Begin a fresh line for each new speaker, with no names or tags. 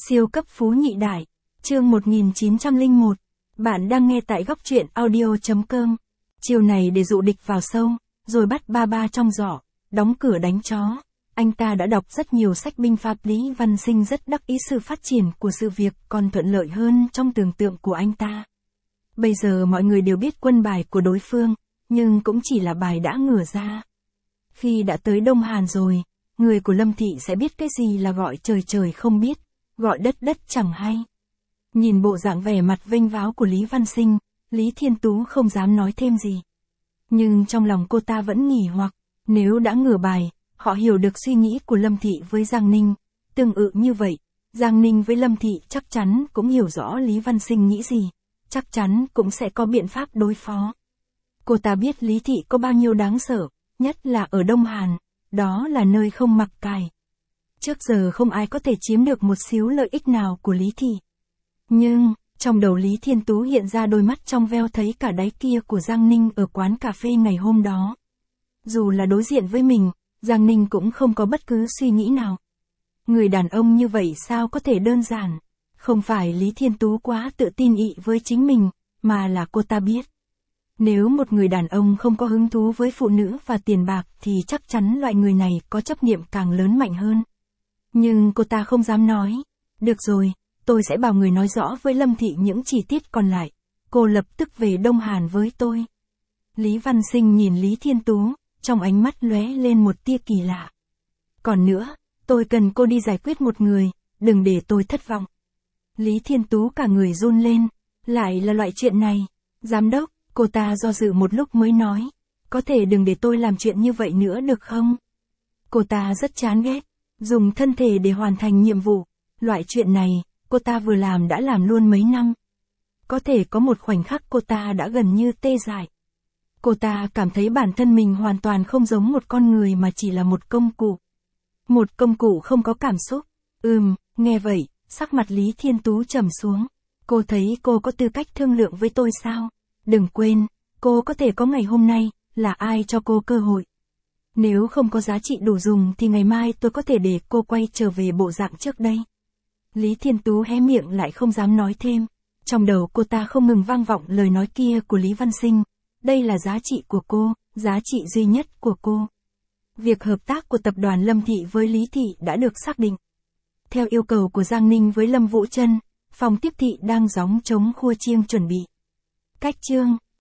Siêu cấp phú nhị đại. Chương 1901. Bạn đang nghe tại góc truyện audio.com. Chiều này để dụ địch vào sâu, rồi bắt ba ba trong giỏ, đóng cửa đánh chó. Anh ta đã đọc rất nhiều sách binh pháp. Lý Văn Sinh rất đắc ý sự phát triển của sự việc còn thuận lợi hơn trong tưởng tượng của anh ta. Bây giờ mọi người đều biết quân bài của đối phương, nhưng cũng chỉ là bài đã ngửa ra. Khi đã tới Đông Hàn rồi, người của Lâm Thị sẽ biết cái gì là gọi trời trời không biết, gọi đất đất chẳng hay. Nhìn bộ dạng vẻ mặt vênh váo của Lý Văn Sinh, Lý Thiên Tú không dám nói thêm gì. Nhưng trong lòng cô ta vẫn nghỉ hoặc, nếu đã ngửa bài, họ hiểu được suy nghĩ của Lâm Thị với Giang Ninh. Tương tự như vậy, Giang Ninh với Lâm Thị chắc chắn cũng hiểu rõ Lý Văn Sinh nghĩ gì, chắc chắn cũng sẽ có biện pháp đối phó. Cô ta biết Lý Thị có bao nhiêu đáng sợ, nhất là ở Đông Hàn, đó là nơi không mặc cài. Trước giờ không ai có thể chiếm được một xíu lợi ích nào của Lý Thị. Nhưng, trong đầu Lý Thiên Tú hiện ra đôi mắt trong veo thấy cả đáy kia của Giang Ninh ở quán cà phê ngày hôm đó. Dù là đối diện với mình, Giang Ninh cũng không có bất cứ suy nghĩ nào. Người đàn ông như vậy sao có thể đơn giản? Không phải Lý Thiên Tú quá tự tin ị với chính mình, mà là cô ta biết. Nếu một người đàn ông không có hứng thú với phụ nữ và tiền bạc thì chắc chắn loại người này có chấp niệm càng lớn mạnh hơn. Nhưng cô ta không dám nói. Được rồi, tôi sẽ bảo người nói rõ với Lâm Thị những chi tiết còn lại. Cô lập tức về Đông Hàn với tôi. Lý Văn Sinh nhìn Lý Thiên Tú, trong ánh mắt lóe lên một tia kỳ lạ. Còn nữa, tôi cần cô đi giải quyết một người, đừng để tôi thất vọng. Lý Thiên Tú cả người run lên, lại là loại chuyện này. Giám đốc, cô ta do dự một lúc mới nói, có thể đừng để tôi làm chuyện như vậy nữa được không? Cô ta rất chán ghét, dùng thân thể để hoàn thành nhiệm vụ. Loại chuyện này, cô ta vừa làm đã làm luôn mấy năm. Có thể có một khoảnh khắc cô ta đã gần như tê dại. Cô ta cảm thấy bản thân mình hoàn toàn không giống một con người mà chỉ là một công cụ. Một công cụ không có cảm xúc. Nghe vậy, sắc mặt Lý Thiên Tú trầm xuống. Cô thấy cô có tư cách thương lượng với tôi sao? Đừng quên, cô có thể có ngày hôm nay, là ai cho cô cơ hội. Nếu không có giá trị đủ dùng thì ngày mai tôi có thể để cô quay trở về bộ dạng trước đây. Lý Thiên Tú hé miệng lại không dám nói thêm. Trong đầu cô ta không ngừng vang vọng lời nói kia của Lý Văn Sinh. Đây là giá trị của cô, giá trị duy nhất của cô. Việc hợp tác của tập đoàn Lâm Thị với Lý Thị đã được xác định. Theo yêu cầu của Giang Ninh với Lâm Vũ Trân, phòng tiếp thị đang gióng trống khua chiêng chuẩn bị. Cách chương